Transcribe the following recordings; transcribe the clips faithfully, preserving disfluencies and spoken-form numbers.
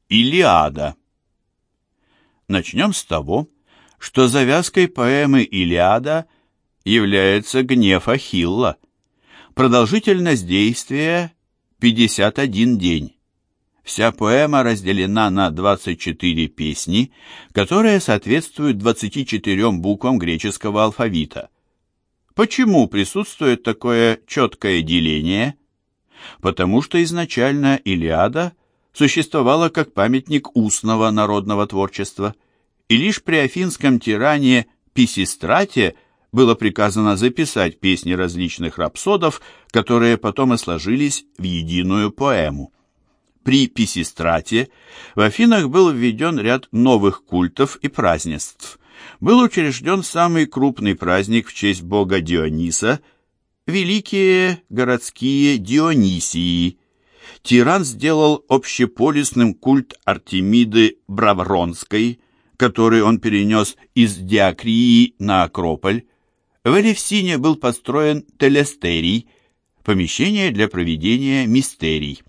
Илиада. Начнем с того, что завязкой поэмы «Илиада» является гнев Ахилла. Продолжительность действия – пятьдесят один день. Вся поэма разделена на двадцать четыре песни, которые соответствуют двадцати четырем буквам греческого алфавита. Почему присутствует такое четкое деление? Потому что изначально «Илиада» существовала как памятник устного народного творчества, и лишь при афинском тиране Писистрате было приказано записать песни различных рапсодов, которые потом и сложились в единую поэму. При Писистрате в Афинах был введен ряд новых культов и празднеств. Был учрежден самый крупный праздник в честь бога Диониса – великие городские Дионисии. Тиран сделал общеполисным культ Артемиды Бравронской, который он перенес из Диокрии на Акрополь. В Элевсине был построен Телестерий, помещение для проведения мистерий.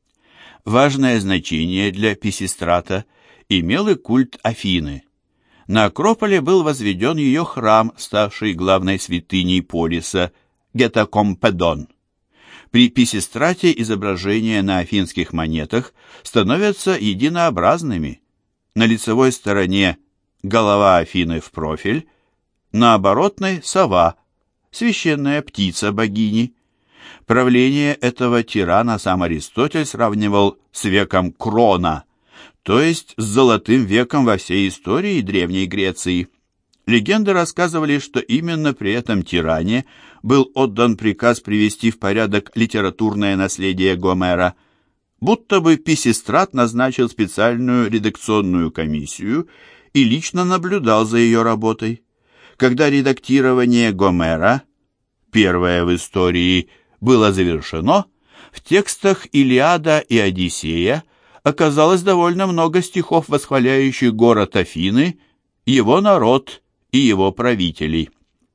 Важное значение для Писистрата имел и культ Афины. На Акрополе был возведен ее храм, ставший главной святыней полиса – Гетакомпедон. При Писистрате изображения на афинских монетах становятся единообразными. На лицевой стороне голова Афины в профиль, на оборотной – сова, священная птица богини. Правление этого тирана сам Аристотель сравнивал с веком Крона, то есть с золотым веком во всей истории Древней Греции. Легенды рассказывали, что именно при этом тиране был отдан приказ привести в порядок литературное наследие Гомера, будто бы Писистрат назначил специальную редакционную комиссию и лично наблюдал за ее работой. Когда редактирование Гомера, первое в истории, было завершено, в текстах «Илиада» и «Одиссея» оказалось довольно много стихов, восхваляющих город Афины, его народ и его правителей.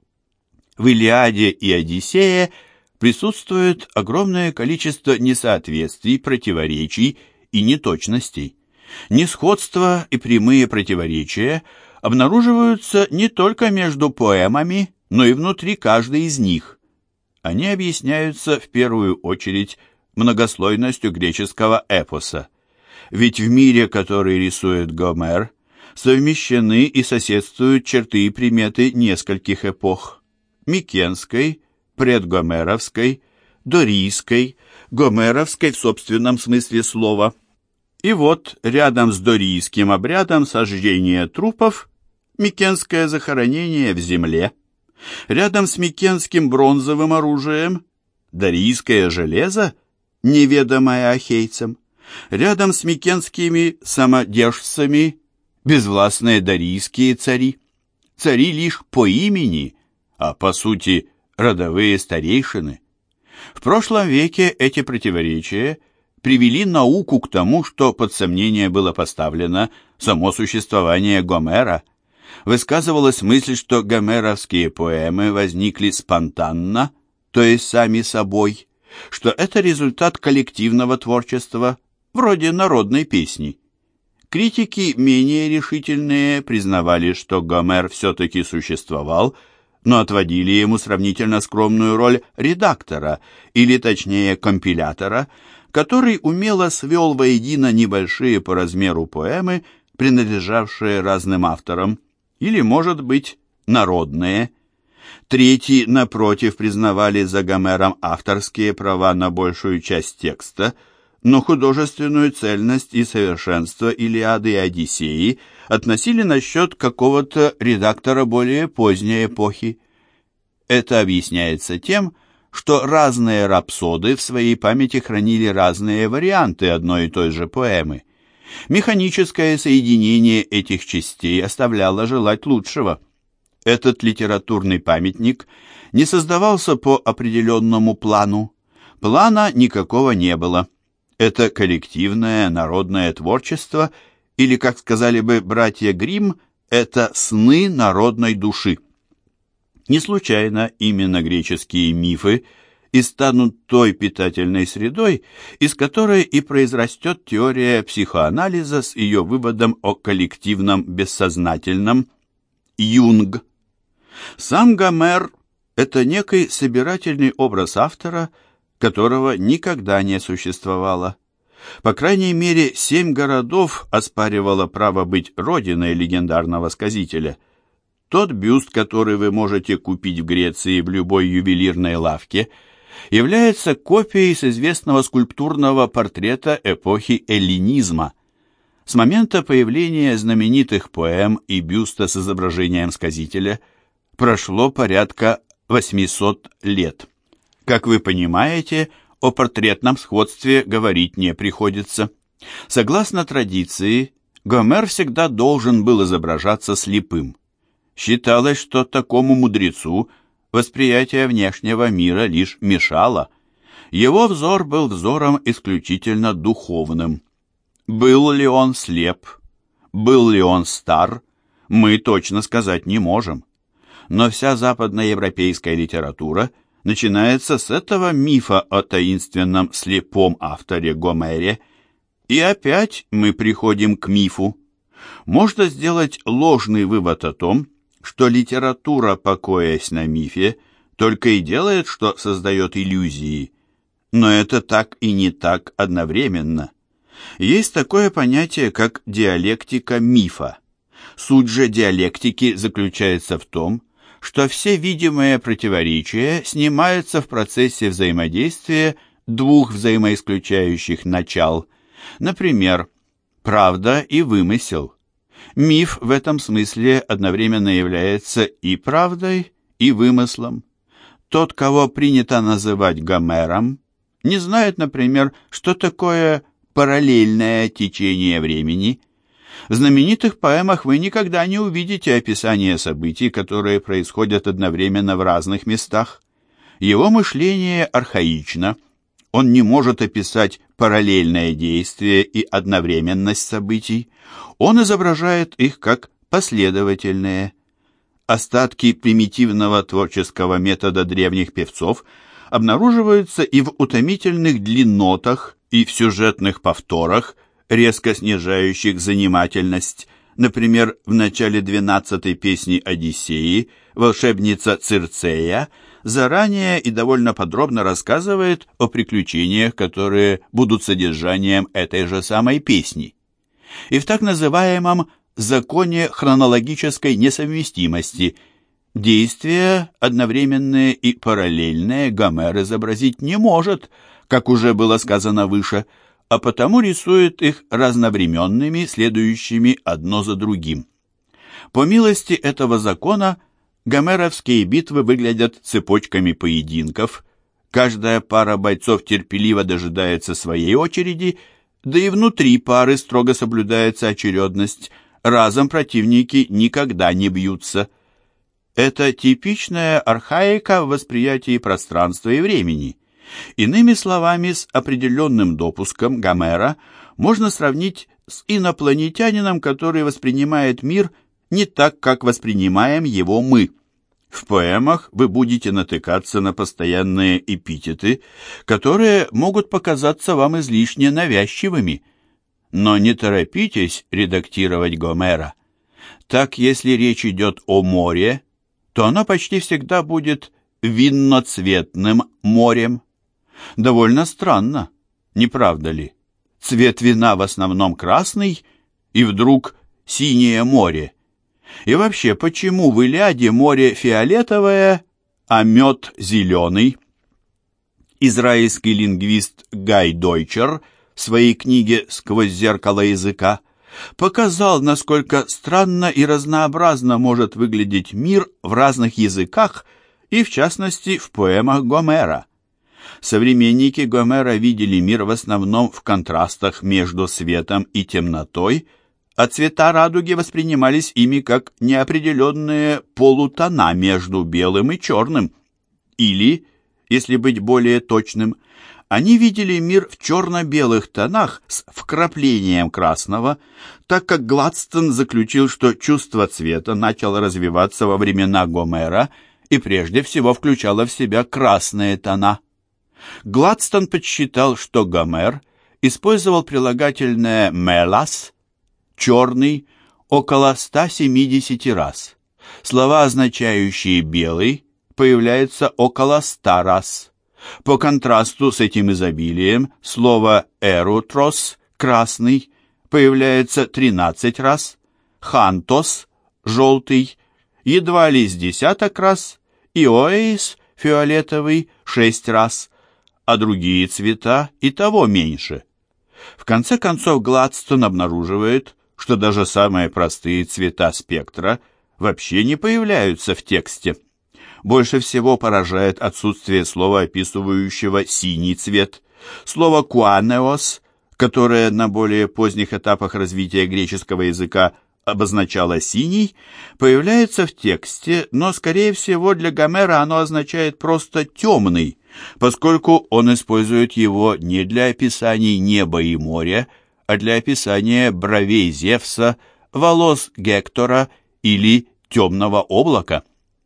В «Илиаде» и «Одиссее» присутствует огромное количество несоответствий, противоречий и неточностей. Несходства и прямые противоречия обнаруживаются не только между поэмами, но и внутри каждой из них. Они объясняются в первую очередь многослойностью греческого эпоса. Ведь в мире, который рисует Гомер, совмещены и соседствуют черты и приметы нескольких эпох: микенской, предгомеровской, дорийской, гомеровской в собственном смысле слова. И вот рядом с дорийским обрядом сожжения трупов микенское захоронение в земле. Рядом с микенским бронзовым оружием дорийское железо, неведомое ахейцам. Рядом с микенскими самодержцами безвластные дорийские цари. Цари лишь по имени, а по сути родовые старейшины. В прошлом веке эти противоречия привели науку к тому, что под сомнение было поставлено само существование Гомера. Высказывалась мысль, что гомеровские поэмы возникли спонтанно, то есть сами собой, что это результат коллективного творчества, вроде народной песни. Критики, менее решительные, признавали, что Гомер все-таки существовал, но отводили ему сравнительно скромную роль редактора, или точнее компилятора, который умело свел воедино небольшие по размеру поэмы, принадлежавшие разным авторам, или, может быть, народные. Третьи, напротив, признавали за Гомером авторские права на большую часть текста, но художественную цельность и совершенство Илиады и Одиссеи относили на счет какого-то редактора более поздней эпохи. Это объясняется тем, что разные рапсоды в своей памяти хранили разные варианты одной и той же поэмы. Механическое соединение этих частей оставляло желать лучшего. Этот литературный памятник не создавался по определенному плану. Плана никакого не было. Это коллективное народное творчество, или, как сказали бы братья Гримм, это сны народной души. Не случайно именно греческие мифы и станут той питательной средой, из которой и произрастет теория психоанализа с ее выводом о коллективном бессознательном. Юнг. Сам Гомер – это некий собирательный образ автора, которого никогда не существовало. По крайней мере, семь городов оспаривало право быть родиной легендарного сказителя. Тот бюст, который вы можете купить в Греции в любой ювелирной лавке, является копией с известного скульптурного портрета эпохи эллинизма. С момента появления знаменитых поэм и бюста с изображением сказителя прошло порядка восемьсот лет. Как вы понимаете, о портретном сходстве говорить не приходится. Согласно традиции, Гомер всегда должен был изображаться слепым. Считалось, что такому мудрецу восприятие внешнего мира лишь мешало. Его взор был взором исключительно духовным. Был ли он слеп, был ли он стар, мы точно сказать не можем. Но вся западноевропейская литература начинается с этого мифа о таинственном слепом авторе Гомере, и опять мы приходим к мифу. Можно сделать ложный вывод о том, что литература, покоясь на мифе, только и делает, что создает иллюзии. Но это так и не так одновременно. Есть такое понятие, как диалектика мифа. Суть же диалектики заключается в том, что все видимые противоречия снимаются в процессе взаимодействия двух взаимоисключающих начал, например, правда и вымысел. Миф в этом смысле одновременно является и правдой, и вымыслом. Тот, кого принято называть Гомером, не знает, например, что такое параллельное течение времени. В знаменитых поэмах вы никогда не увидите описания событий, которые происходят одновременно в разных местах. Его мышление архаично. Он не может описать параллельное действие и одновременность событий. Он изображает их как последовательные. Остатки примитивного творческого метода древних певцов обнаруживаются и в утомительных длиннотах, и в сюжетных повторах, резко снижающих занимательность. Например, в начале двенадцатой песни Одиссеи волшебница Цирцея заранее и довольно подробно рассказывает о приключениях, которые будут содержанием этой же самой песни. И в так называемом законе хронологической несовместимости действия, одновременные и параллельные, Гомер изобразить не может, как уже было сказано выше, а потому рисует их разновременными, следующими одно за другим. По милости этого закона, гомеровские битвы выглядят цепочками поединков, каждая пара бойцов терпеливо дожидается своей очереди, да и внутри пары строго соблюдается очередность, разом противники никогда не бьются. Это типичная архаика в восприятии пространства и времени. Иными словами, с определенным допуском Гомера можно сравнить с инопланетянином, который воспринимает мир не так, как воспринимаем его мы. В поэмах вы будете натыкаться на постоянные эпитеты, которые могут показаться вам излишне навязчивыми. Но не торопитесь редактировать Гомера. Так, если речь идет о море, то оно почти всегда будет винноцветным морем. Довольно странно, не правда ли? Цвет вина в основном красный, и вдруг синее море. И вообще, почему в Илиаде море фиолетовое, а мед зеленый? Израильский лингвист Гай Дойчер в своей книге «Сквозь зеркало языка» показал, насколько странно и разнообразно может выглядеть мир в разных языках, и в частности в поэмах Гомера. Современники Гомера видели мир в основном в контрастах между светом и темнотой, а цвета радуги воспринимались ими как неопределенные полутона между белым и черным. Или, если быть более точным, они видели мир в черно-белых тонах с вкраплением красного, так как Гладстон заключил, что чувство цвета начало развиваться во времена Гомера и прежде всего включало в себя красные тона. Гладстон подсчитал, что Гомер использовал прилагательное «мелас» — «черный» около ста семидесяти раз. Слова, означающие «белый», появляются около ста раз. По контрасту с этим изобилием слово «эрутрос» — «красный» появляется тринадцать раз, «хантос» — «желтый» едва ли с десяток раз, «иоэис» — «фиолетовый» — шесть раз, а другие цвета и того меньше. В конце концов, Гладстон обнаруживает, что даже самые простые цвета спектра вообще не появляются в тексте. Больше всего поражает отсутствие слова, описывающего синий цвет. Слово «куанеос», которое на более поздних этапах развития греческого языка обозначало синий, появляется в тексте, но, скорее всего, для Гомера оно означает просто «темный», поскольку он использует его не для описаний неба и моря, а для описания бровей Зевса, волос Гектора или темного облака.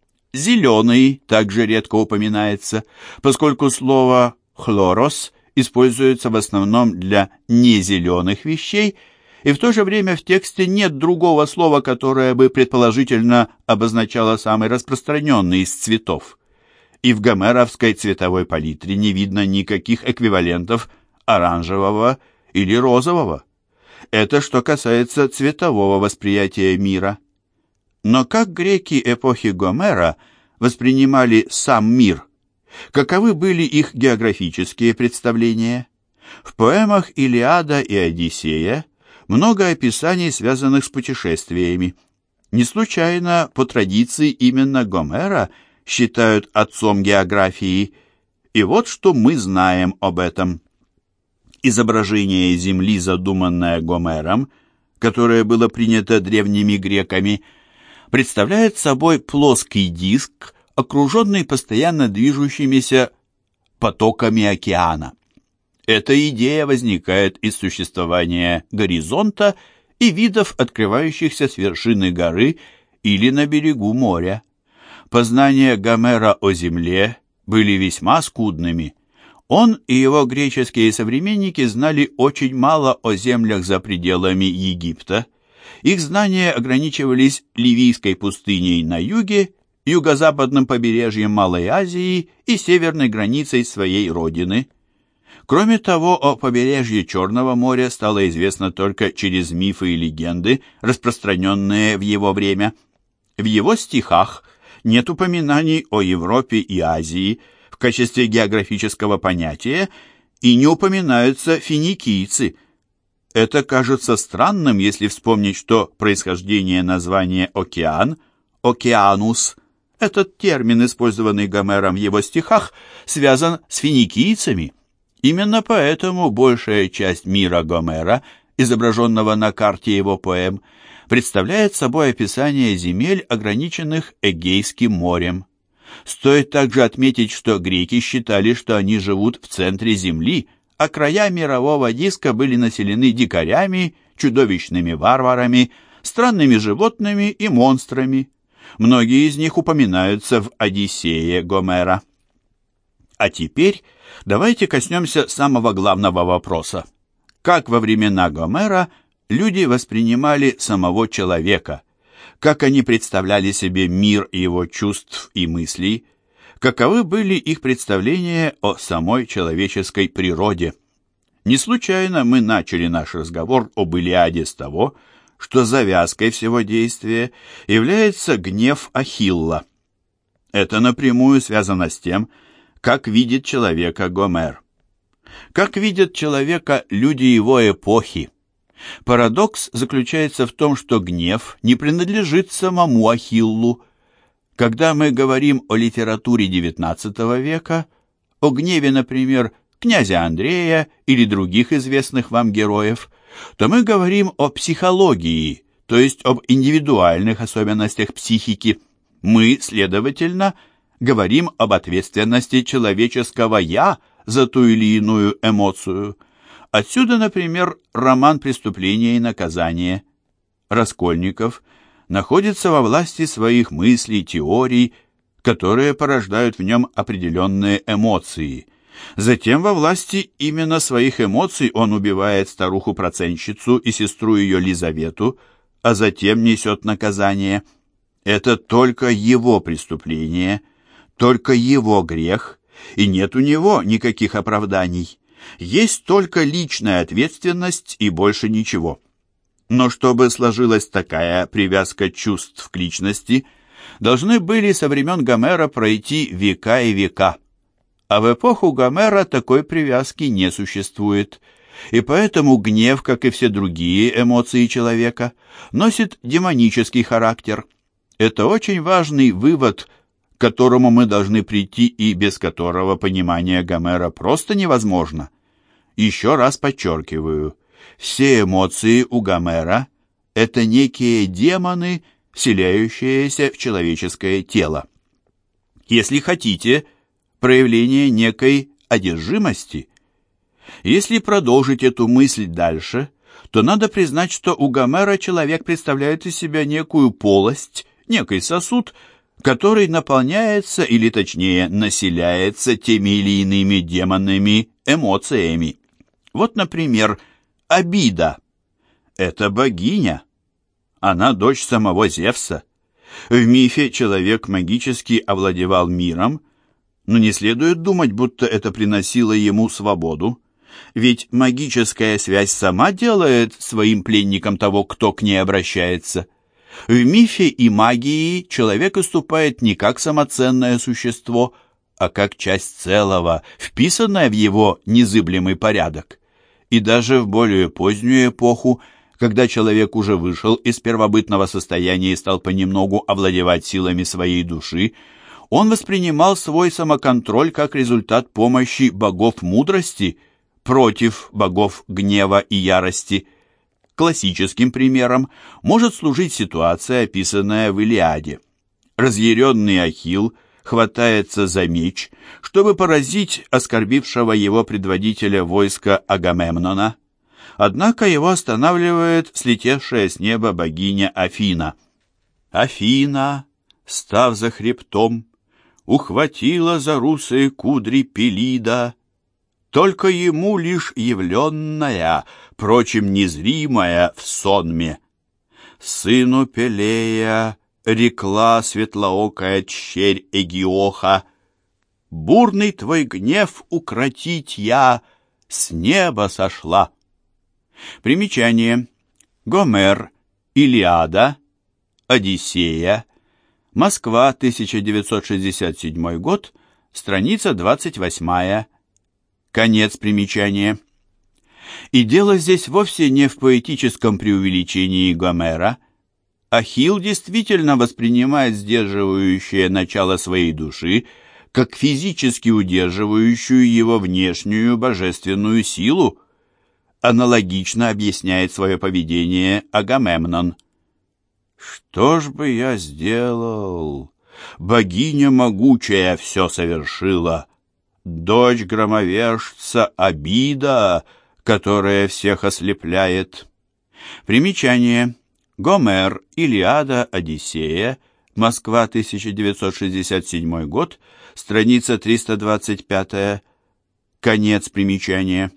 Зеленый также редко упоминается, поскольку слово «хлорос» используется в основном для незеленых вещей, и в то же время в тексте нет другого слова, которое бы предположительно обозначало самый распространенный из цветов. И в гомеровской цветовой палитре не видно никаких эквивалентов оранжевого или розового. Это что касается цветового восприятия мира. Но как греки эпохи Гомера воспринимали сам мир? Каковы были их географические представления? В поэмах «Илиада» и «Одиссея» много описаний, связанных с путешествиями. Не случайно, по традиции, именно Гомера считают отцом географии. И вот что мы знаем об этом. Изображение Земли, задуманное Гомером, которое было принято древними греками, представляет собой плоский диск, окруженный постоянно движущимися потоками океана. Эта идея возникает из существования горизонта и видов, открывающихся с вершины горы или на берегу моря. Познания Гомера о земле были весьма скудными. Он и его греческие современники знали очень мало о землях за пределами Египта. Их знания ограничивались Ливийской пустыней на юге, юго-западным побережьем Малой Азии и северной границей своей родины. Кроме того, о побережье Черного моря стало известно только через мифы и легенды, распространенные в его время. В его стихах нет упоминаний о Европе и Азии в качестве географического понятия, и не упоминаются финикийцы. Это кажется странным, если вспомнить, что происхождение названия «океан» — «океанус», этот термин, использованный Гомером в его стихах, связан с финикийцами. Именно поэтому большая часть мира Гомера, изображенного на карте его поэм, представляет собой описание земель, ограниченных Эгейским морем. Стоит также отметить, что греки считали, что они живут в центре Земли, а края мирового диска были населены дикарями, чудовищными варварами, странными животными и монстрами. Многие из них упоминаются в «Одиссее» Гомера. А теперь давайте коснемся самого главного вопроса. Как во времена Гомера люди воспринимали самого человека? Как они представляли себе мир его чувств и мыслей? Каковы были их представления о самой человеческой природе? Не случайно мы начали наш разговор об Илиаде с того, что завязкой всего действия является гнев Ахилла. Это напрямую связано с тем, как видит человека Гомер. Как видят человека люди его эпохи. Парадокс заключается в том, что гнев не принадлежит самому Ахиллу. Когда мы говорим о литературе девятнадцатого века, о гневе, например, князя Андрея или других известных вам героев, то мы говорим о психологии, то есть об индивидуальных особенностях психики. Мы, следовательно, говорим об ответственности человеческого «я» за ту или иную эмоцию. Отсюда, например, роман «Преступление и наказание». Раскольников находится во власти своих мыслей, теорий, которые порождают в нем определенные эмоции. Затем во власти именно своих эмоций он убивает старуху-процентщицу и сестру ее Лизавету, а затем несет наказание. Это только его преступление, только его грех, и нет у него никаких оправданий. Есть только личная ответственность и больше ничего. Но чтобы сложилась такая привязка чувств к личности, должны были со времен Гомера пройти века и века. А в эпоху Гомера такой привязки не существует, и поэтому гнев, как и все другие эмоции человека, носит демонический характер. Это очень важный вывод, к которому мы должны прийти и без которого понимание Гомера просто невозможно. Еще раз подчеркиваю, все эмоции у Гомера – это некие демоны, вселяющиеся в человеческое тело. Если хотите, проявление некой одержимости. Если продолжить эту мысль дальше, то надо признать, что у Гомера человек представляет из себя некую полость, некий сосуд, который наполняется, или точнее населяется теми или иными демонными эмоциями. Вот, например, обида. Это богиня. Она дочь самого Зевса. В мифе человек магически овладевал миром, но не следует думать, будто это приносило ему свободу. Ведь магическая связь сама делает своим пленником того, кто к ней обращается. В мифе и магии человек выступает не как самоценное существо, а как часть целого, вписанная в его незыблемый порядок. И даже в более позднюю эпоху, когда человек уже вышел из первобытного состояния и стал понемногу овладевать силами своей души, он воспринимал свой самоконтроль как результат помощи богов мудрости против богов гнева и ярости. Классическим примером может служить ситуация, описанная в Илиаде. Разъяренный Ахилл хватается за меч, чтобы поразить оскорбившего его предводителя войска Агамемнона. Однако его останавливает слетевшая с неба богиня Афина. Афина, став за хребтом, ухватила за русые кудри Пелида, только ему лишь явленная, прочим незримая в сонме. Сыну Пелея рекла светлоокая черь Эгиоха: бурный твой гнев укротить я с неба сошла. Примечание. Гомер, Илиада, Одиссея, Москва, тысяча девятьсот шестьдесят седьмой год, страница двадцать восьмая. Конец примечания. И дело здесь вовсе не в поэтическом преувеличении Гомера. Ахилл действительно воспринимает сдерживающее начало своей души как физически удерживающую его внешнюю божественную силу. Аналогично объясняет свое поведение Агамемнон. «Что ж бы я сделал? Богиня могучая все совершила. Дочь громовержца обида, которая всех ослепляет». Примечание. Гомер, Илиада, Одиссея, Москва, тысяча девятьсот шестьдесят седьмой год, страница триста двадцать пятая. Конец примечания.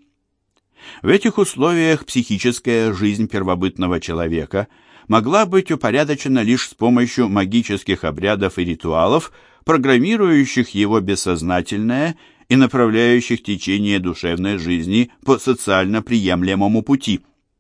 В этих условиях психическая жизнь первобытного человека могла быть упорядочена лишь с помощью магических обрядов и ритуалов, программирующих его бессознательное и направляющих течение душевной жизни по социально приемлемому пути.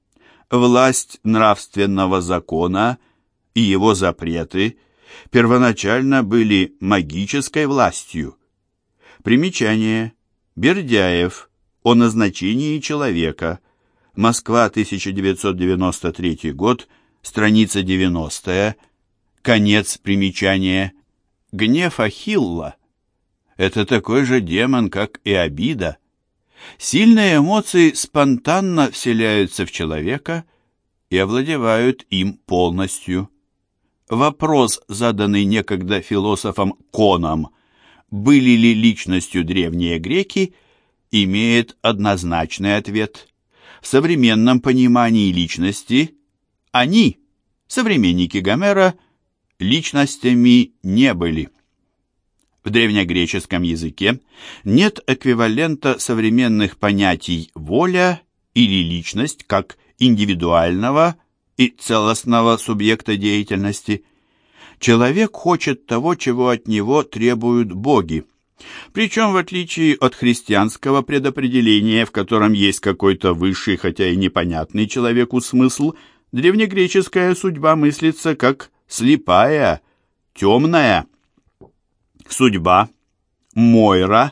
Власть нравственного закона и его запреты первоначально были магической властью. Примечание. Бердяев. О назначении человека. Москва, тысяча девятьсот девяносто третий год, страница девяностая. Конец примечания. Гнев Ахилла – это такой же демон, как и обида. Сильные эмоции спонтанно вселяются в человека и овладевают им полностью. Вопрос, заданный некогда философом Коном, были ли личностью древние греки, имеет однозначный ответ. В современном понимании личности они, современники Гомера, личностями не были. В древнегреческом языке нет эквивалента современных понятий «воля» или «личность» как индивидуального и целостного субъекта деятельности. Человек хочет того, чего от него требуют боги. Причем, в отличие от христианского предопределения, в котором есть какой-то высший, хотя и непонятный человеку смысл, древнегреческая судьба мыслится как слепая, темная. Судьба Мойра,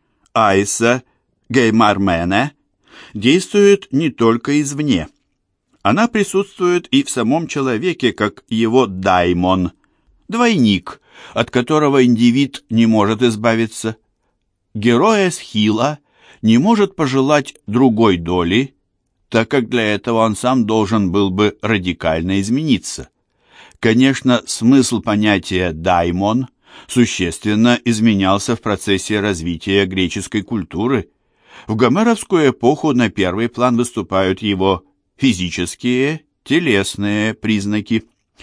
Айса, Геймармене действует не только извне. Она присутствует и в самом человеке, как его даймон, двойник, от которого индивид не может избавиться. Герой Эсхила не может пожелать другой доли, так как для этого он сам должен был бы радикально измениться. Конечно, смысл понятия «даймон» существенно изменялся в процессе развития греческой культуры. В гомеровскую эпоху на первый план выступают его физические, телесные признаки.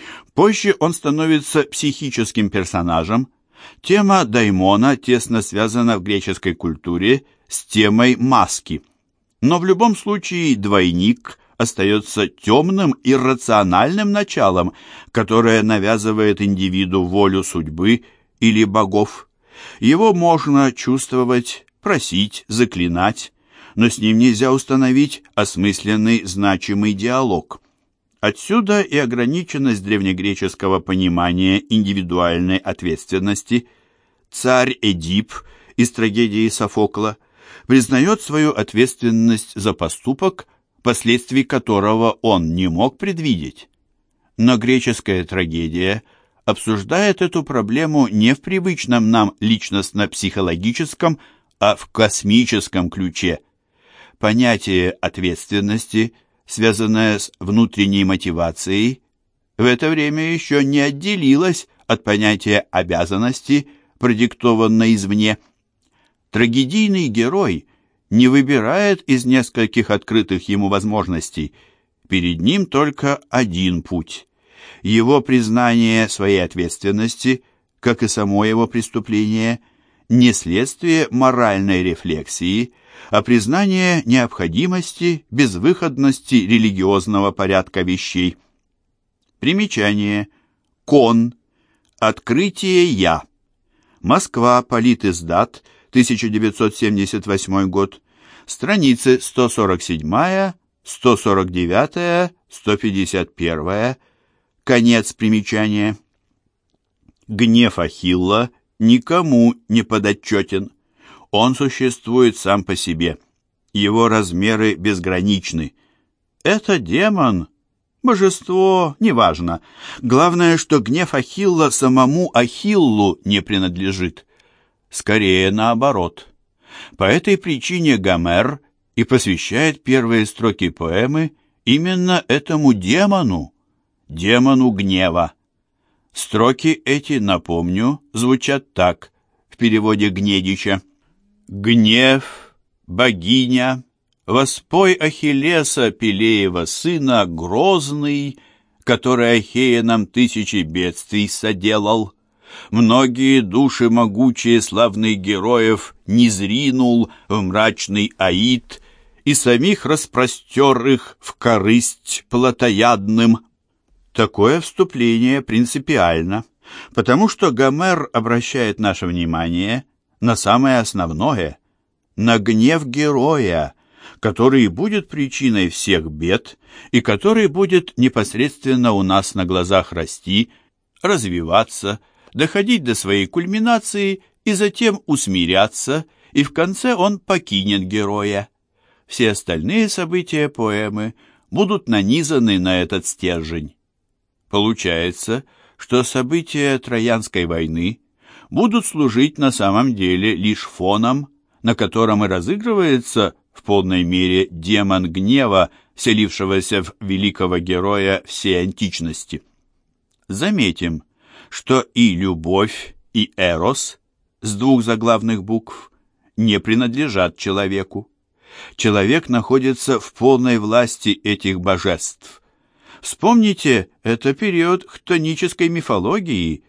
Позже он становится психическим персонажем. Тема даймона тесно связана в греческой культуре с темой маски. Но в любом случае двойник остается темным иррациональным началом, которое навязывает индивиду волю судьбы или богов. Его можно чувствовать, просить, заклинать, но с ним нельзя установить осмысленный, значимый диалог. Отсюда и ограниченность древнегреческого понимания индивидуальной ответственности. Царь Эдип из трагедии Софокла признает свою ответственность за поступок, последствий которого он не мог предвидеть. Но греческая трагедия обсуждает эту проблему не в привычном нам личностно-психологическом, а в космическом ключе. Понятие ответственности, связанное с внутренней мотивацией, в это время еще не отделилось от понятия обязанности, продиктованной извне. Трагедийный герой не выбирает из нескольких открытых ему возможностей. Перед ним только один путь. Его признание своей ответственности, как и само его преступление, не следствие моральной рефлексии, а признание необходимости, безвыходности религиозного порядка вещей. Примечание. Кон. Открытие «Я». Москва. Политиздат. тысяча девятьсот семьдесят восьмой год. Страницы сто сорок семь, сто сорок девять, сто пятьдесят один. Конец примечания. Гнев Ахилла никому не подотчетен. Он существует сам по себе. Его размеры безграничны. Это демон, божество, неважно. Главное, что гнев Ахилла самому Ахиллу не принадлежит. Скорее наоборот. По этой причине Гомер и посвящает первые строки поэмы именно этому демону, демону гнева. Строки эти, напомню, звучат так, в переводе Гнедича. «Гнев, богиня, воспой Ахиллеса, Пелеева сына, грозный, который Ахеянам тысячи бедствий соделал. Многие души могучие славных героев низринул в мрачный Аид и самих распростер их в корысть плотоядным». Такое вступление принципиально, потому что Гомер обращает наше внимание на самое основное, на гнев героя, который будет причиной всех бед и который будет непосредственно у нас на глазах расти, развиваться, доходить до своей кульминации и затем усмиряться, и в конце он покинет героя. Все остальные события поэмы будут нанизаны на этот стержень. Получается, что события Троянской войны будут служить на самом деле лишь фоном, на котором и разыгрывается в полной мере демон гнева, вселившегося в великого героя всей античности. Заметим, что и любовь, и эрос с двух заглавных букв не принадлежат человеку. Человек находится в полной власти этих божеств. Вспомните, это период хтонической мифологии,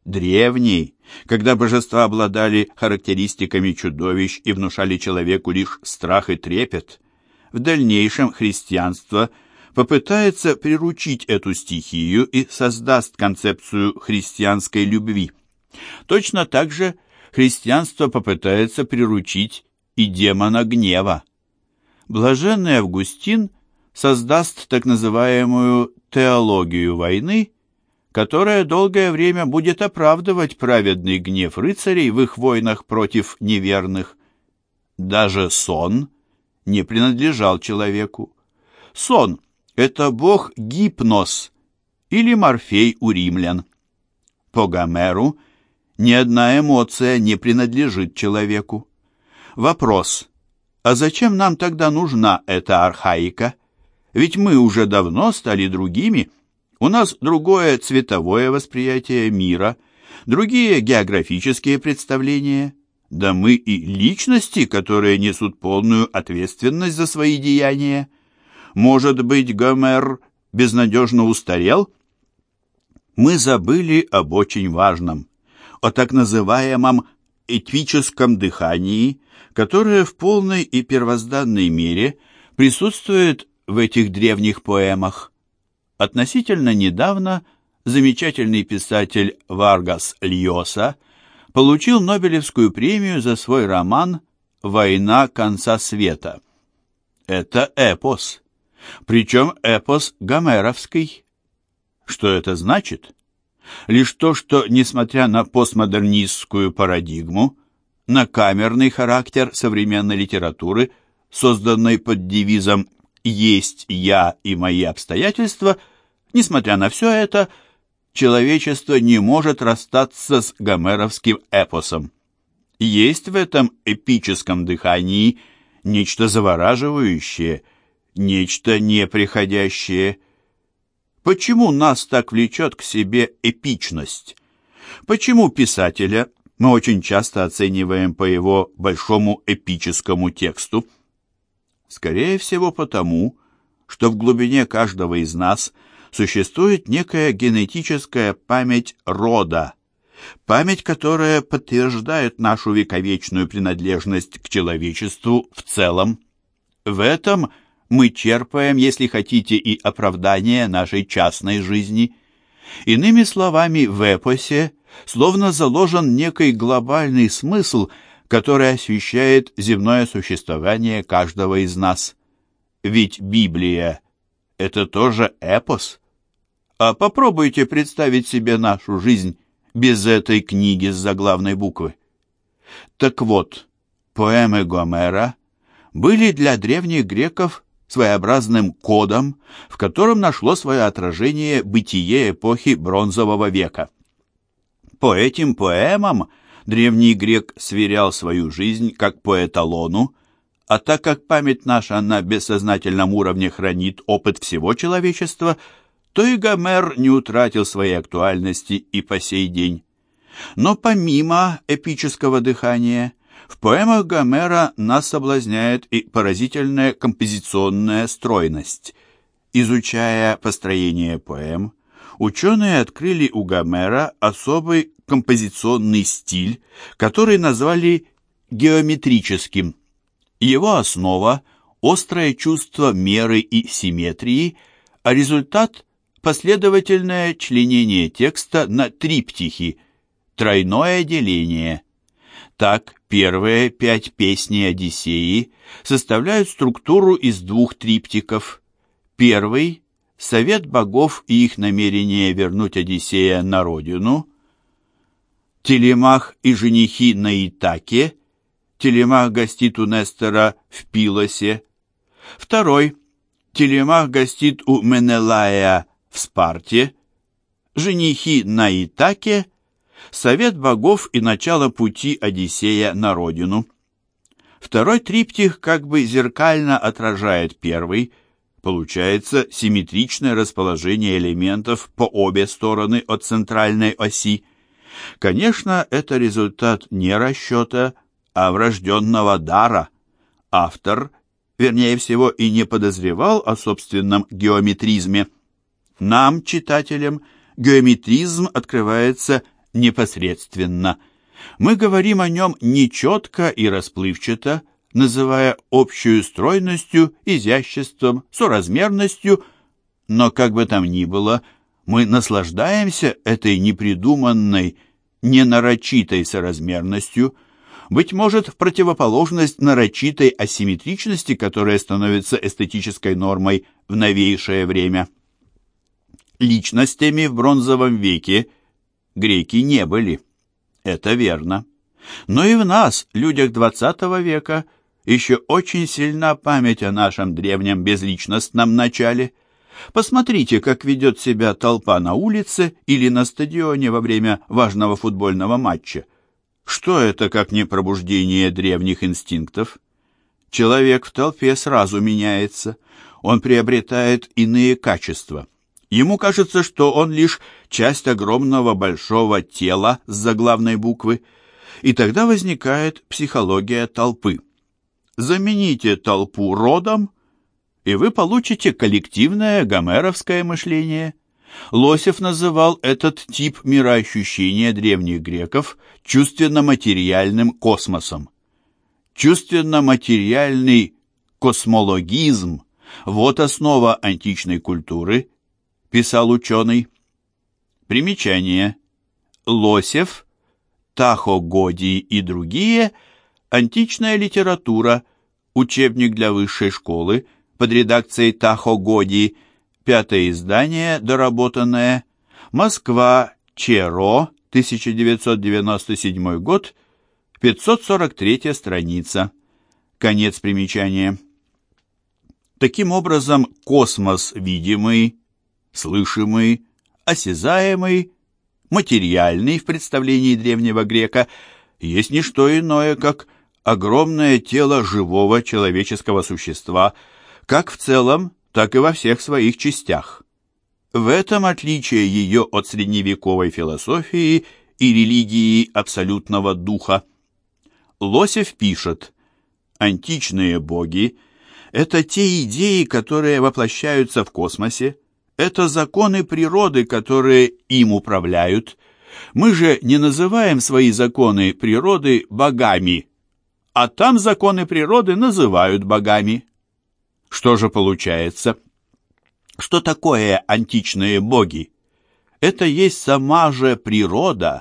древней, когда божества обладали характеристиками чудовищ и внушали человеку лишь страх и трепет. В дальнейшем христианство попытается приручить эту стихию и создаст концепцию христианской любви. Точно так же христианство попытается приручить и демона гнева. Блаженный Августин создаст так называемую теологию войны, которая долгое время будет оправдывать праведный гнев рыцарей в их войнах против неверных. Даже сон не принадлежал человеку. Сон — это бог Гипнос или Морфей у римлян. По Гомеру ни одна эмоция не принадлежит человеку. Вопрос: а зачем нам тогда нужна эта архаика? Ведь мы уже давно стали другими. У нас другое цветовое восприятие мира, другие географические представления. Да мы и личности, которые несут полную ответственность за свои деяния. Может быть, Гомер безнадежно устарел? Мы забыли об очень важном, о так называемом этическом дыхании, которое в полной и первозданной мере присутствует в этих древних поэмах. Относительно недавно замечательный писатель Варгас Льоса получил Нобелевскую премию за свой роман «Война конца света». Это эпос, причем эпос гомеровский. Что это значит? Лишь то, что, несмотря на постмодернистскую парадигму, на камерный характер современной литературы, созданной под девизом «Есть я и мои обстоятельства», несмотря на все это, человечество не может расстаться с гомеровским эпосом. Есть в этом эпическом дыхании нечто завораживающее, нечто неприходящее. Почему нас так влечет к себе эпичность? Почему писателя мы очень часто оцениваем по его большому эпическому тексту? Скорее всего потому, что в глубине каждого из нас существует некая генетическая память рода, память, которая подтверждает нашу вековечную принадлежность к человечеству в целом. В этом мы черпаем, если хотите, и оправдание нашей частной жизни. Иными словами, в эпосе словно заложен некий глобальный смысл, который освещает земное существование каждого из нас. Ведь Библия — это тоже эпос. А попробуйте представить себе нашу жизнь без этой книги с заглавной буквы. Так вот, поэмы Гомера были для древних греков своеобразным кодом, в котором нашло свое отражение бытие эпохи Бронзового века. По этим поэмам древний грек сверял свою жизнь как по эталону, а так как память наша на бессознательном уровне хранит опыт всего человечества, то и Гомер не утратил своей актуальности и по сей день. Но помимо эпического дыхания, в поэмах Гомера нас соблазняет и поразительная композиционная стройность. Изучая построение поэм, ученые открыли у Гомера особый композиционный стиль, который назвали геометрическим. Его основа – острое чувство меры и симметрии, а результат – последовательное членение текста на триптихи, тройное деление. Так, первые пять песней Одиссеи составляют структуру из двух триптихов. Первый – совет богов и их намерение вернуть Одиссея на родину. Телемах и женихи на Итаке. Телемах гостит у Нестора в Пилосе. Второй – Телемах гостит у Менелая в Спарте. Женихи на Итаке. Совет богов и начало пути Одиссея на родину. Второй триптих как бы зеркально отражает первый. Получается симметричное расположение элементов по обе стороны от центральной оси. Конечно, это результат не расчета, а врожденного дара. Автор, вернее всего, и не подозревал о собственном геометризме. Нам, читателям, геометризм открывается непосредственно. Мы говорим о нем нечетко и расплывчато, называя общую стройностью, изяществом, соразмерностью, но как бы там ни было, мы наслаждаемся этой непридуманной, ненарочитой соразмерностью, быть может, в противоположность нарочитой асимметричности, которая становится эстетической нормой в новейшее время. Личностями в бронзовом веке греки не были. Это верно. Но и в нас, людях двадцатого века, еще очень сильна память о нашем древнем безличностном начале. Посмотрите, как ведет себя толпа на улице или на стадионе во время важного футбольного матча. Что это, как не пробуждение древних инстинктов? Человек в толпе сразу меняется. Он приобретает иные качества. Ему кажется, что он лишь часть огромного большого тела с заглавной буквы. И тогда возникает психология толпы. Замените толпу родом, и вы получите коллективное гомеровское мышление. Лосев называл этот тип мироощущения древних греков чувственно-материальным космосом. Чувственно-материальный космологизм – вот основа античной культуры, писал ученый. Примечание. Лосев, Тахо Годий и другие. Античная литература. Учебник для высшей школы под редакцией Тахо Годий. Пятое издание, доработанное. Москва, ЧЕРО, тысяча девятьсот девяносто седьмой год, пятьсот сорок третья страница. Конец примечания. Таким образом, космос видимый, слышимый, осязаемый, материальный в представлении древнего грека есть не что иное, как огромное тело живого человеческого существа, как в целом, так и во всех своих частях. В этом отличие ее от средневековой философии и религии абсолютного духа. Лосев пишет: античные боги – это те идеи, которые воплощаются в космосе, это законы природы, которые им управляют. Мы же не называем свои законы природы богами, а там законы природы называют богами. Что же получается? Что такое античные боги? Это есть сама же природа,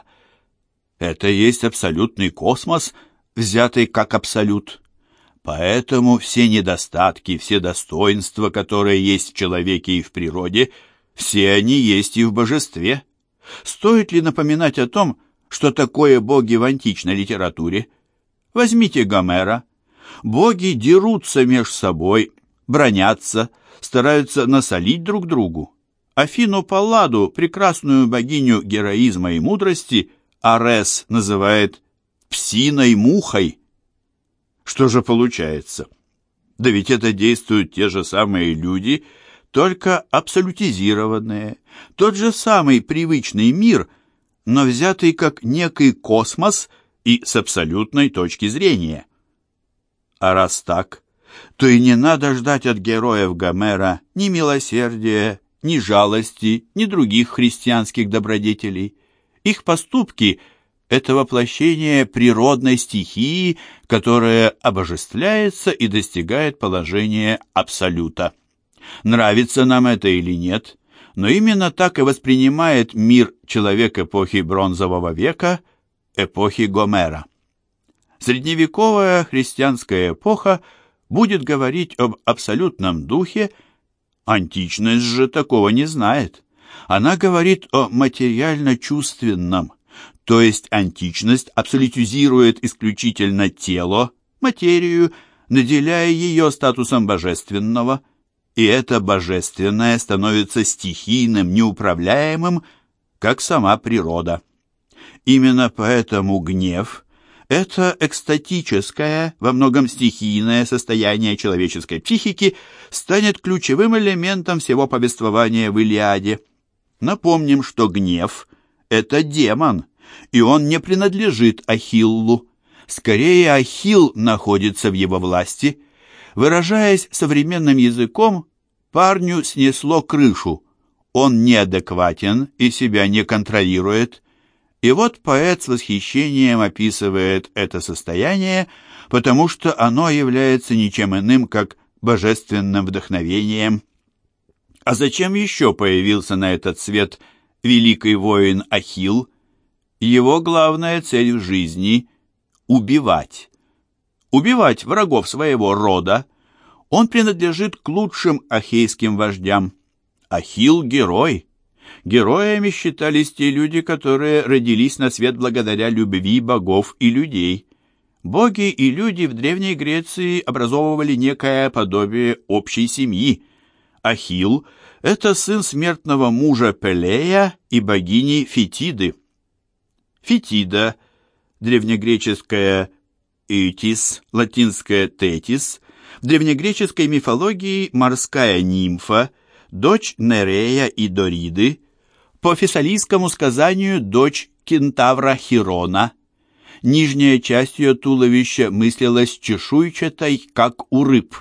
это есть абсолютный космос, взятый как абсолют. Поэтому все недостатки, все достоинства, которые есть в человеке и в природе, все они есть и в божестве. Стоит ли напоминать о том, что такое боги в античной литературе? Возьмите Гомера. Боги дерутся меж собой, бранятся, стараются насолить друг другу. Афину Палладу, прекрасную богиню героизма и мудрости, Арес называет «псиной мухой». Что же получается? Да ведь это действуют те же самые люди, только абсолютизированные, тот же самый привычный мир, но взятый как некий космос и с абсолютной точки зрения. А раз так, то и не надо ждать от героев Гомера ни милосердия, ни жалости, ни других христианских добродетелей. Их поступки – это воплощение природной стихии, которая обожествляется и достигает положения абсолюта. Нравится нам это или нет, но именно так и воспринимает мир человек эпохи Бронзового века, эпохи Гомера. Средневековая христианская эпоха будет говорить об абсолютном духе, античность же такого не знает. Она говорит о материально-чувственном, то есть античность абсолютизирует исключительно тело, материю, наделяя ее статусом божественного, и это божественное становится стихийным, неуправляемым, как сама природа. Именно поэтому гнев – это экстатическое, во многом стихийное состояние человеческой психики станет ключевым элементом всего повествования в Илиаде. Напомним, что гнев – это демон, и он не принадлежит Ахиллу. Скорее, Ахилл находится в его власти. Выражаясь современным языком, парню снесло крышу. Он неадекватен и себя не контролирует. И вот поэт с восхищением описывает это состояние, потому что оно является ничем иным, как божественным вдохновением. А зачем еще появился на этот свет великий воин Ахилл? Его главная цель в жизни — убивать. Убивать врагов своего рода. Он принадлежит к лучшим ахейским вождям. Ахилл — герой. Героями считались те люди, которые родились на свет благодаря любви богов и людей. Боги и люди в Древней Греции образовывали некое подобие общей семьи. Ахилл — это сын смертного мужа Пелея и богини Фетиды. Фетида, древнегреческая «этис», латинская «тетис», в древнегреческой мифологии морская нимфа, дочь Нерея и Дориды, по фессалийскому сказанию дочь кентавра Хирона. Нижняя часть ее туловища мыслилась чешуйчатой, как у рыб.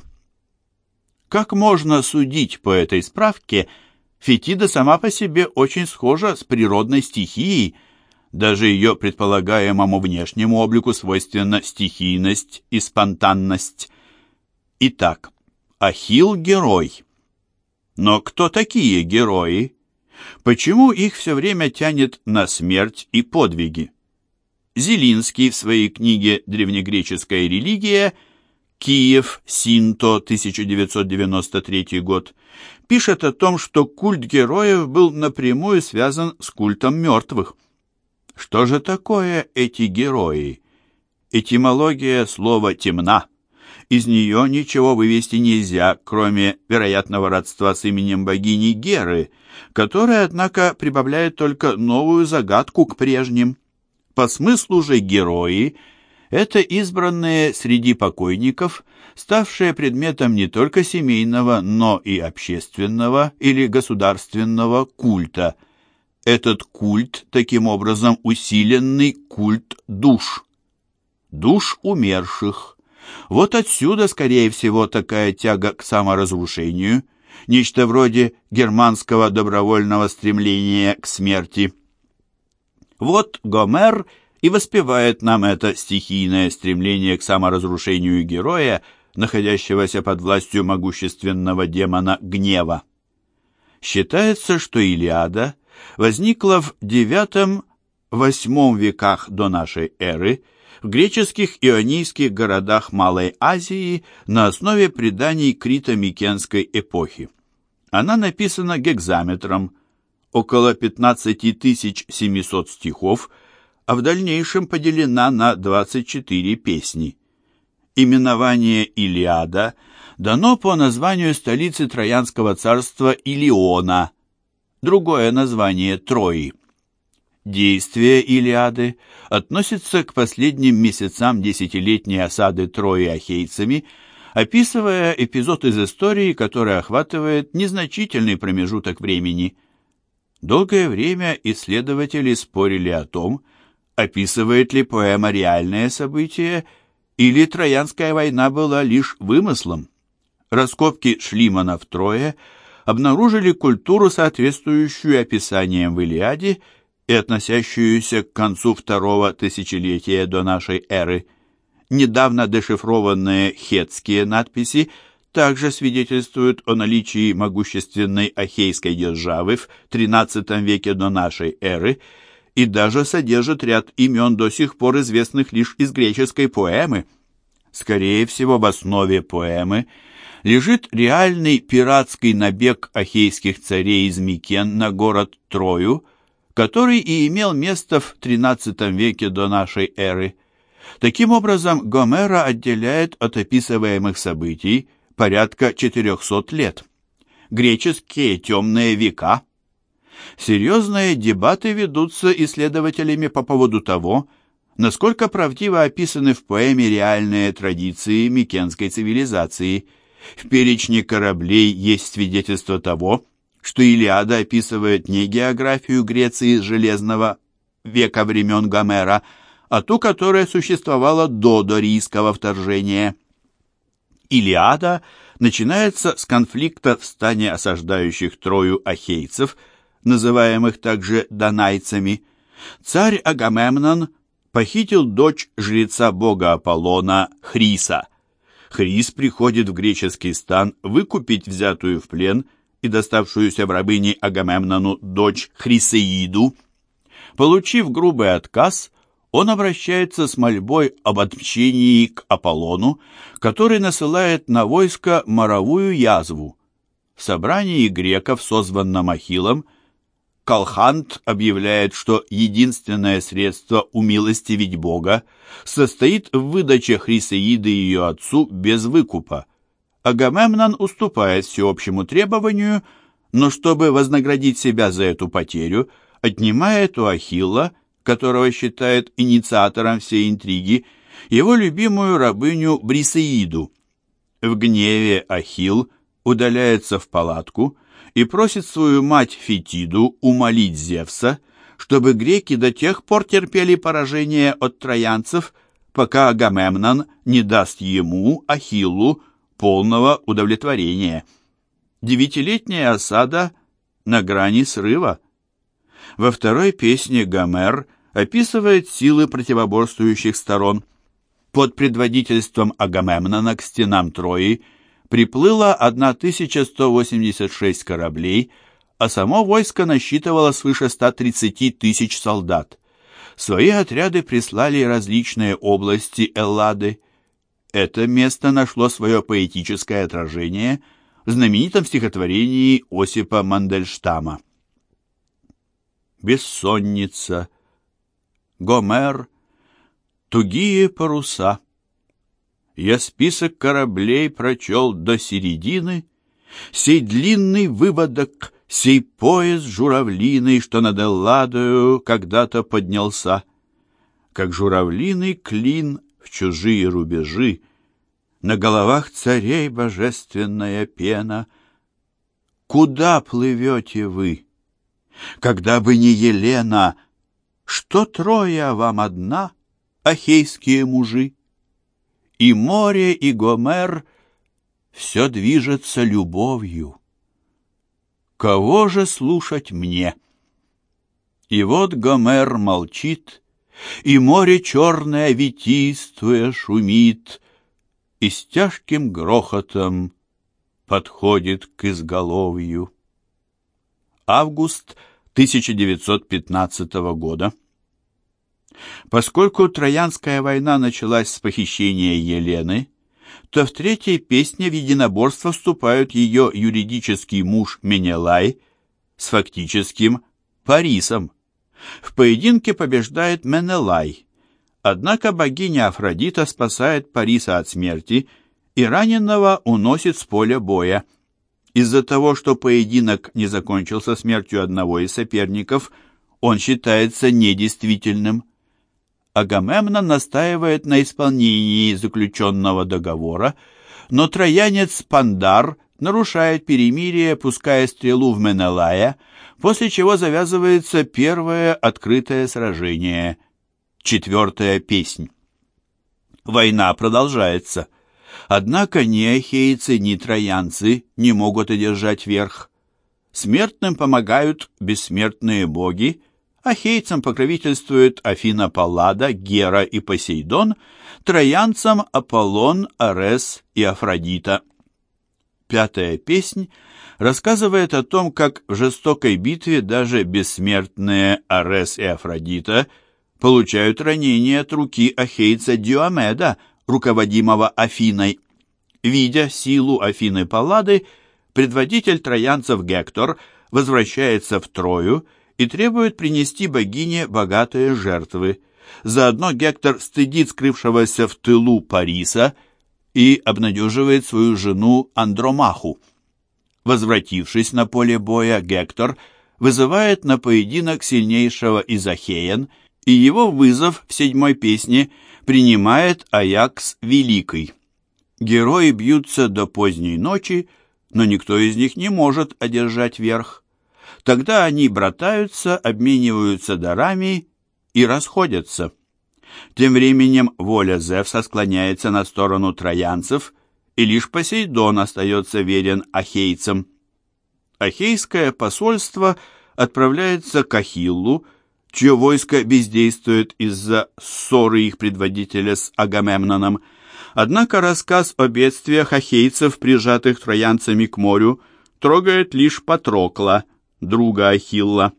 Как можно судить по этой справке, Фетида сама по себе очень схожа с природной стихией, даже ее предполагаемому внешнему облику свойственна стихийность и спонтанность. Итак, Ахилл — герой. Но кто такие герои? Почему их все время тянет на смерть и подвиги? Зелинский в своей книге «Древнегреческая религия» Киев, Синто, тысяча девятьсот девяносто третий год, пишет о том, что культ героев был напрямую связан с культом мертвых. Что же такое эти герои? Этимология слова темна. Из нее ничего вывести нельзя, кроме вероятного родства с именем богини Геры, которая, однако, прибавляет только новую загадку к прежним. По смыслу же герои — это избранные среди покойников, ставшие предметом не только семейного, но и общественного или государственного культа. Этот культ, таким образом, усиленный культ душ. Душ умерших. Вот отсюда, скорее всего, такая тяга к саморазрушению, нечто вроде германского добровольного стремления к смерти. Вот Гомер и воспевает нам это стихийное стремление к саморазрушению героя, находящегося под властью могущественного демона гнева. Считается, что Илиада возникла в девятом-восьмом веках до нашей эры в греческих ионийских городах Малой Азии на основе преданий крито-микенской эпохи. Она написана гекзаметром, около пятнадцать тысяч семьсот стихов, а в дальнейшем поделена на двадцать четыре песни. Именование Илиада дано по названию столицы Троянского царства Илиона, другое название Трои. Действие Илиады относится к последним месяцам десятилетней осады Трои ахейцами, описывая эпизод из истории, который охватывает незначительный промежуток времени. Долгое время исследователи спорили о том, описывает ли поэма реальные события, или Троянская война была лишь вымыслом. Раскопки Шлимана в Трое обнаружили культуру, соответствующую описаниям в Илиаде и относящуюся к концу второго тысячелетия до нашей эры. Недавно дешифрованные хеттские надписи также свидетельствуют о наличии могущественной ахейской державы в тринадцатом веке до нашей эры и даже содержат ряд имен, до сих пор известных лишь из греческой поэмы. Скорее всего, в основе поэмы лежит реальный пиратский набег ахейских царей из Микен на город Трою, который и имел место в тринадцатом веке до нашей эры. Таким образом, Гомера отделяет от описываемых событий порядка четырехсот лет. Греческие темные века. Серьезные дебаты ведутся исследователями по поводу того, насколько правдиво описаны в поэме реальные традиции микенской цивилизации. В перечне кораблей есть свидетельство того, что Илиада описывает не географию Греции с железного века времен Гомера, а ту, которая существовала до дорийского вторжения. Илиада начинается с конфликта в стане осаждающих Трою ахейцев, называемых также донайцами. Царь Агамемнон похитил дочь жреца бога Аполлона Хриса. Хрис приходит в греческий стан выкупить взятую в плен и доставшуюся в рабыни Агамемнону дочь Хрисеиду. Получив грубый отказ, он обращается с мольбой об отмщении к Аполлону, который насылает на войско моровую язву. В собрании греков, созванном Ахиллом, Колхант объявляет, что единственное средство умилостивить Бога состоит в выдаче Хрисеиды ее отцу без выкупа. Агамемнон уступает всеобщему требованию, но чтобы вознаградить себя за эту потерю, отнимает у Ахилла, которого считает инициатором всей интриги, его любимую рабыню Брисеиду. В гневе Ахилл удаляется в палатку и просит свою мать Фетиду умолить Зевса, чтобы греки до тех пор терпели поражение от троянцев, пока Агамемнон не даст ему, Ахиллу, полного удовлетворения. Девятилетняя осада на грани срыва. Во второй песне Гомер описывает силы противоборствующих сторон. Под предводительством Агамемнона к стенам Трои приплыло тысяча сто восемьдесят шесть кораблей, а само войско насчитывало свыше ста тридцати тысяч солдат. Свои отряды прислали различные области Эллады. Это место нашло свое поэтическое отражение в знаменитом стихотворении Осипа Мандельштама. Бессонница, Гомер, тугие паруса. Я список кораблей прочел до середины, сей длинный выводок, сей пояс журавлиный, что над Элладою когда-то поднялся, как журавлиный клин в чужие рубежи, на головах царей божественная пена. Куда плывете вы? Когда бы не Елена, что Троя вам одна, ахейские мужи? И море, и Гомер все движется любовью. Кого же слушать мне? И вот Гомер молчит, и море черное, витийствуя, шумит, и с тяжким грохотом подходит к изголовью. Август тысяча девятьсот пятнадцатого года. Поскольку Троянская война началась с похищения Елены, то в третьей песне в единоборство вступают ее юридический муж Менелай с фактическим Парисом. В поединке побеждает Менелай, однако богиня Афродита спасает Париса от смерти и раненого уносит с поля боя. Из-за того, что поединок не закончился смертью одного из соперников, он считается недействительным. Агамемнон настаивает на исполнении заключенного договора, но троянец Пандар нарушает перемирие, пуская стрелу в Менелая, после чего завязывается первое открытое сражение. Четвертая песнь. Война продолжается. Однако ни ахейцы, ни троянцы не могут одержать верх. Смертным помогают бессмертные боги, ахейцам покровительствуют Афина Паллада, Гера и Посейдон, троянцам Аполлон, Арес и Афродита. Пятая песнь рассказывает о том, как в жестокой битве даже бессмертные Арес и Афродита получают ранения от руки ахейца Диомеда, руководимого Афиной. Видя силу Афины Паллады, предводитель троянцев Гектор возвращается в Трою и требует принести богине богатые жертвы. Заодно Гектор стыдит скрывшегося в тылу Париса и обнадеживает свою жену Андромаху. Возвратившись на поле боя, Гектор вызывает на поединок сильнейшего из ахеян, и его вызов в седьмой песне принимает Аякс Великий. Герои бьются до поздней ночи, но никто из них не может одержать верх. Тогда они братаются, обмениваются дарами и расходятся. Тем временем воля Зевса склоняется на сторону троянцев, и лишь Посейдон остается верен ахейцам. Ахейское посольство отправляется к Ахиллу, чье войско бездействует из-за ссоры их предводителя с Агамемноном. Однако рассказ о бедствиях ахейцев, прижатых троянцами к морю, трогает лишь Патрокла, друга Ахилла.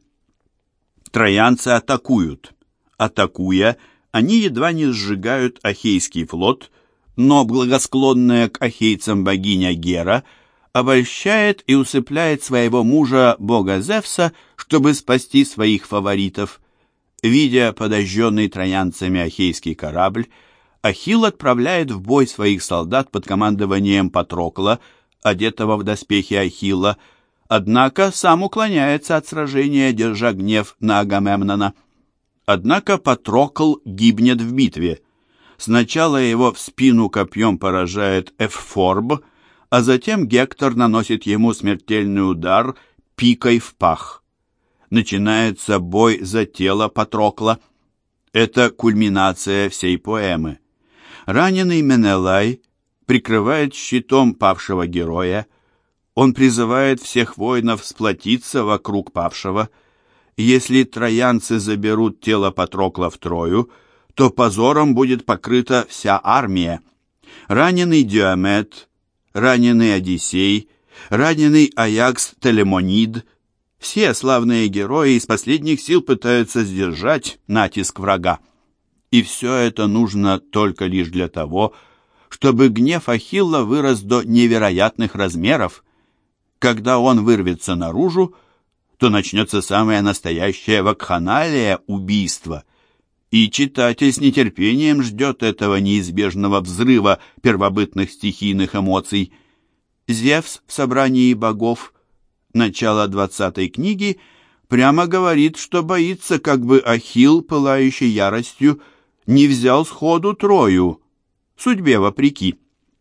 Троянцы атакуют. Атакуя, они едва не сжигают Ахейский флот, но благосклонная к ахейцам богиня Гера обольщает и усыпляет своего мужа, бога Зевса, чтобы спасти своих фаворитов. Видя подожженный троянцами ахейский корабль, Ахилл отправляет в бой своих солдат под командованием Патрокла, одетого в доспехи Ахилла, однако сам уклоняется от сражения, держа гнев на Агамемнона. Однако Патрокл гибнет в битве. Сначала его в спину копьем поражает Эвфорб, а затем Гектор наносит ему смертельный удар пикой в пах. Начинается бой за тело Патрокла. Это кульминация всей поэмы. Раненый Менелай прикрывает щитом павшего героя. Он призывает всех воинов сплотиться вокруг павшего. Если троянцы заберут тело Патрокла в Трою, то позором будет покрыта вся армия. Раненый Диомед, раненый Одиссей, раненый Аякс Телемонид — все славные герои из последних сил пытаются сдержать натиск врага. И все это нужно только лишь для того, чтобы гнев Ахилла вырос до невероятных размеров. Когда он вырвется наружу, то начнется самое настоящее вакханалия убийства. И читатель с нетерпением ждет этого неизбежного взрыва первобытных стихийных эмоций. Зевс в собрании богов, начало двадцатой книги, прямо говорит, что боится, как бы Ахилл, пылающий яростью, не взял сходу Трою, судьбе вопреки.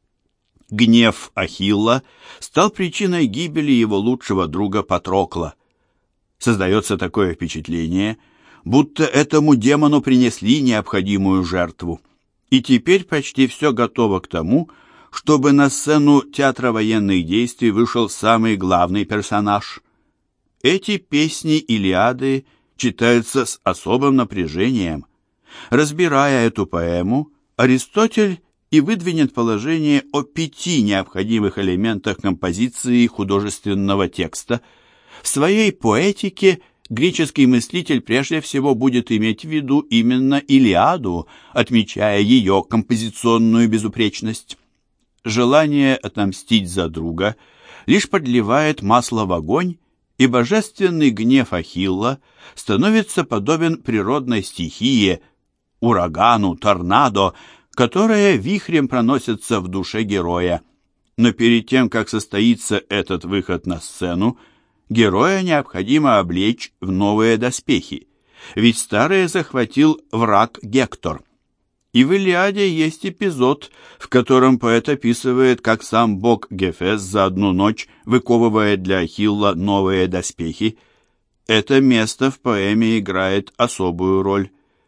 Гнев Ахилла стал причиной гибели его лучшего друга Патрокла. Создается такое впечатление, будто этому демону принесли необходимую жертву. И теперь почти все готово к тому, чтобы на сцену театра военных действий вышел самый главный персонаж. Эти песни Илиады читаются с особым напряжением. Разбирая эту поэму, Аристотель и выдвинет положение о пяти необходимых элементах композиции художественного текста. В своей поэтике греческий мыслитель прежде всего будет иметь в виду именно Илиаду, отмечая ее композиционную безупречность. Желание отомстить за друга лишь подливает масло в огонь, и божественный гнев Ахилла становится подобен природной стихии, урагану, торнадо, которая вихрем проносится в душе героя. Но перед тем, как состоится этот выход на сцену, героя необходимо облечь в новые доспехи, ведь старые захватил враг Гектор. И в Илиаде есть эпизод, в котором поэт описывает, как сам бог Гефест за одну ночь выковывает для Ахилла новые доспехи. Это место в поэме играет особую роль.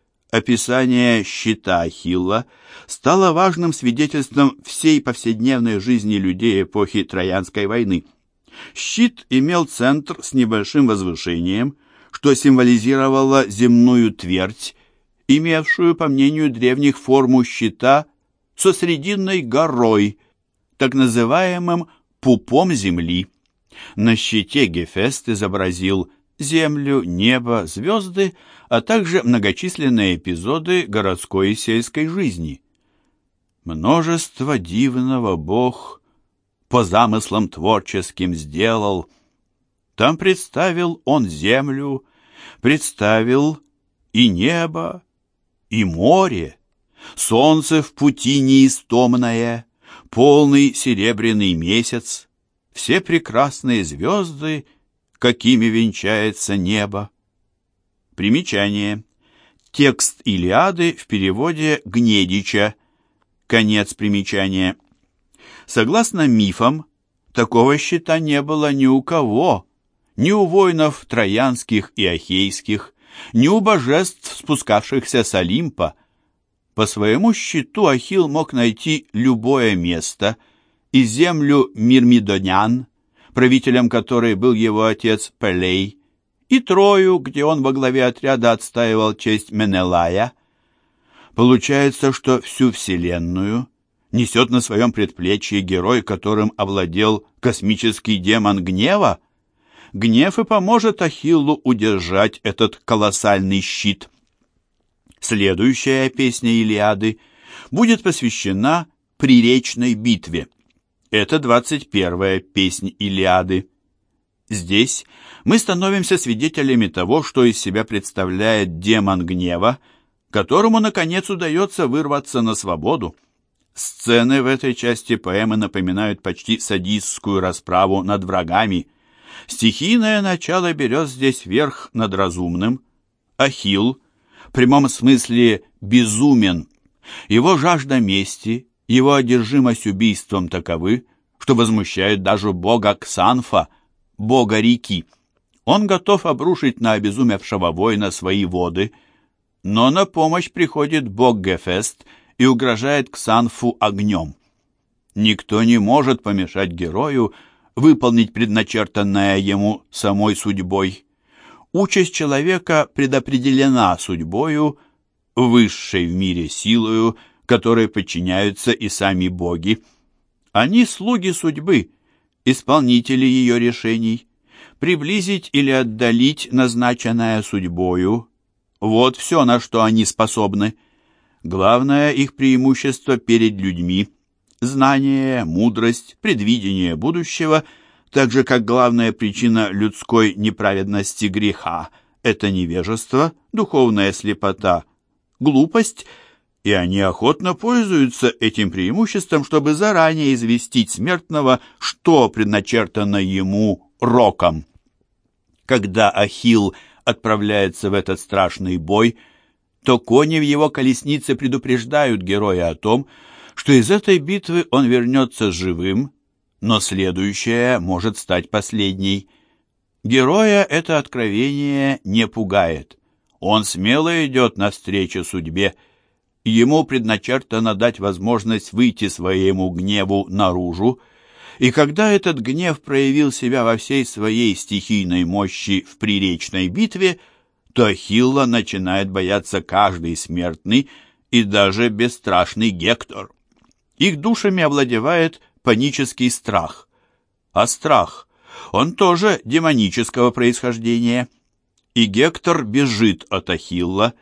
Описание щита Ахилла стало важным свидетельством всей повседневной жизни людей эпохи Троянской войны. Щит имел центр с небольшим возвышением, что символизировало земную твердь, имевшую, по мнению древних, форму щита со срединной горой, так называемым пупом земли. На щите Гефест изобразил землю, небо, звезды, а также многочисленные эпизоды городской и сельской жизни. Множество дивного Бог по замыслам творческим сделал. Там представил он землю, представил и небо, и море, солнце в пути неистомное, полный серебряный месяц, все прекрасные звезды, какими венчается небо. Примечание. Текст Илиады в переводе Гнедича. Конец примечания. Согласно мифам, такого щита не было ни у кого, ни у воинов троянских и ахейских, ни у божеств, спускавшихся с Олимпа. По своему щиту Ахилл мог найти любое место, и землю Мирмидонян, правителем которой был его отец Пелей, и Трою, где он во главе отряда отстаивал честь Менелая. Получается, что всю Вселенную несет на своем предплечье герой, которым овладел космический демон гнева. Гнев и поможет Ахиллу удержать этот колоссальный щит. Следующая песня Илиады будет посвящена приречной битве. Это двадцать первая песнь Илиады. Здесь мы становимся свидетелями того, что из себя представляет демон гнева, которому, наконец, удается вырваться на свободу. Сцены в этой части поэмы напоминают почти садистскую расправу над врагами. Стихийное начало берет здесь верх над разумным. Ахилл, в прямом смысле, безумен. Его жажда мести, его одержимость убийством таковы, что возмущают даже бога Ксанфа, бога реки. Он готов обрушить на обезумевшего воина свои воды, но на помощь приходит бог Гефест и угрожает Ксанфу огнем. Никто не может помешать герою выполнить предначертанное ему самой судьбой. Участь человека предопределена судьбою, высшей в мире силою, которой подчиняются и сами боги. Они слуги судьбы, исполнители ее решений. Приблизить или отдалить назначенное судьбою — вот все, на что они способны. Главное их преимущество перед людьми — знание, мудрость, предвидение будущего, так же как главная причина людской неправедности греха — это невежество, духовная слепота, глупость, и они охотно пользуются этим преимуществом, чтобы заранее известить смертного, что предначертано ему роком. Когда Ахилл отправляется в этот страшный бой, то кони в его колеснице предупреждают героя о том, что из этой битвы он вернется живым, но следующая может стать последней. Героя это откровение не пугает. Он смело идет навстречу судьбе. Ему предначертано дать возможность выйти своему гневу наружу, и когда этот гнев проявил себя во всей своей стихийной мощи в приречной битве, то Ахилла начинает бояться каждый смертный и даже бесстрашный Гектор. Их душами овладевает панический страх. А страх, он тоже демонического происхождения. И Гектор бежит от Ахилла.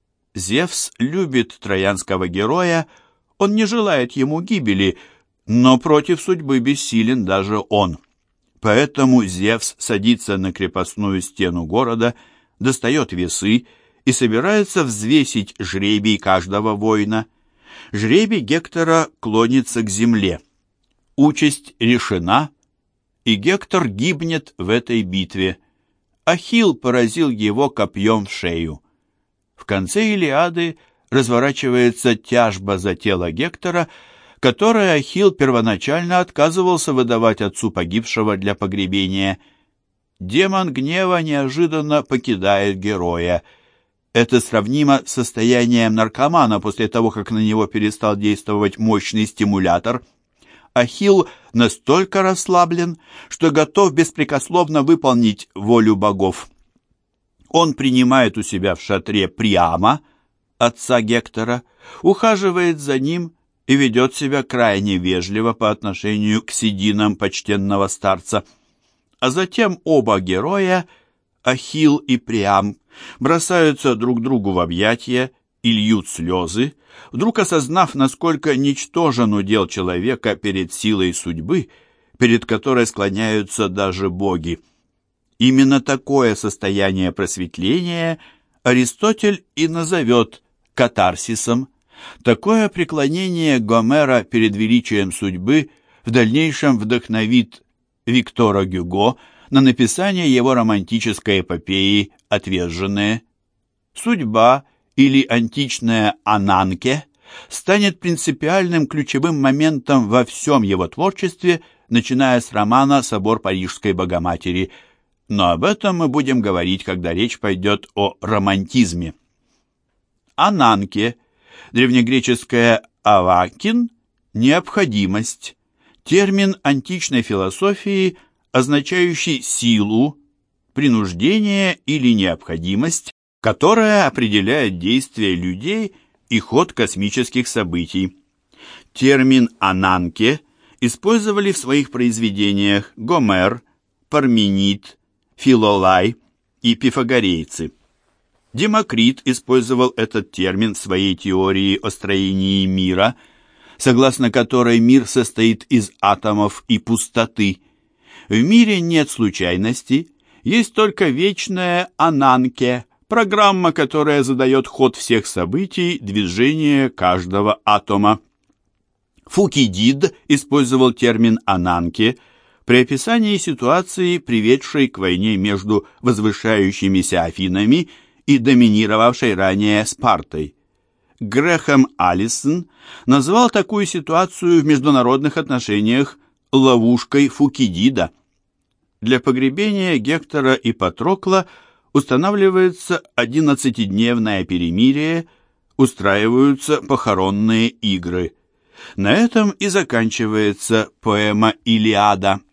Зевс любит троянского героя, он не желает ему гибели, но против судьбы бессилен даже он. Поэтому Зевс садится на крепостную стену города, достает весы и собирается взвесить жребий каждого воина. Жребий Гектора клонится к земле. Участь решена, и Гектор гибнет в этой битве. Ахилл поразил его копьем в шею. В конце Илиады разворачивается тяжба за тело Гектора, которое Ахилл первоначально отказывался выдавать отцу погибшего для погребения. Демон гнева неожиданно покидает героя. Это сравнимо с состоянием наркомана после того, как на него перестал действовать мощный стимулятор. Ахилл настолько расслаблен, что готов беспрекословно выполнить волю богов. Он принимает у себя в шатре Приама, отца Гектора, ухаживает за ним и ведет себя крайне вежливо по отношению к сединам почтенного старца. А затем оба героя, Ахилл и Приам, бросаются друг другу в объятия и льют слезы, вдруг осознав, насколько ничтожен удел человека перед силой судьбы, перед которой склоняются даже боги. Именно такое состояние просветления Аристотель и назовет катарсисом. Такое преклонение Гомера перед величием судьбы в дальнейшем вдохновит Виктора Гюго на написание его романтической эпопеи «Отверженные». Судьба или античная Ананке станет принципиальным ключевым моментом во всем его творчестве, начиная с романа «Собор Парижской Богоматери». Но об этом мы будем говорить, когда речь пойдет о романтизме. Ананке, древнегреческое «авакин» – необходимость, термин античной философии, означающий силу, принуждение или необходимость, которая определяет действия людей и ход космических событий. Термин «ананке» использовали в своих произведениях Гомер, Парменид, Филолай и пифагорейцы. Демокрит использовал этот термин в своей теории о строении мира, согласно которой мир состоит из атомов и пустоты. В мире нет случайностей, есть только вечная ананке, программа, которая задает ход всех событий, движение каждого атома. Фукидид использовал термин «ананке» при описании ситуации, приведшей к войне между возвышающимися Афинами и доминировавшей ранее Спартой. Грэхэм Аллисон назвал такую ситуацию в международных отношениях ловушкой Фукидида. Для погребения Гектора и Патрокла устанавливается одиннадцатидневное перемирие, устраиваются похоронные игры. На этом и заканчивается поэма «Илиада».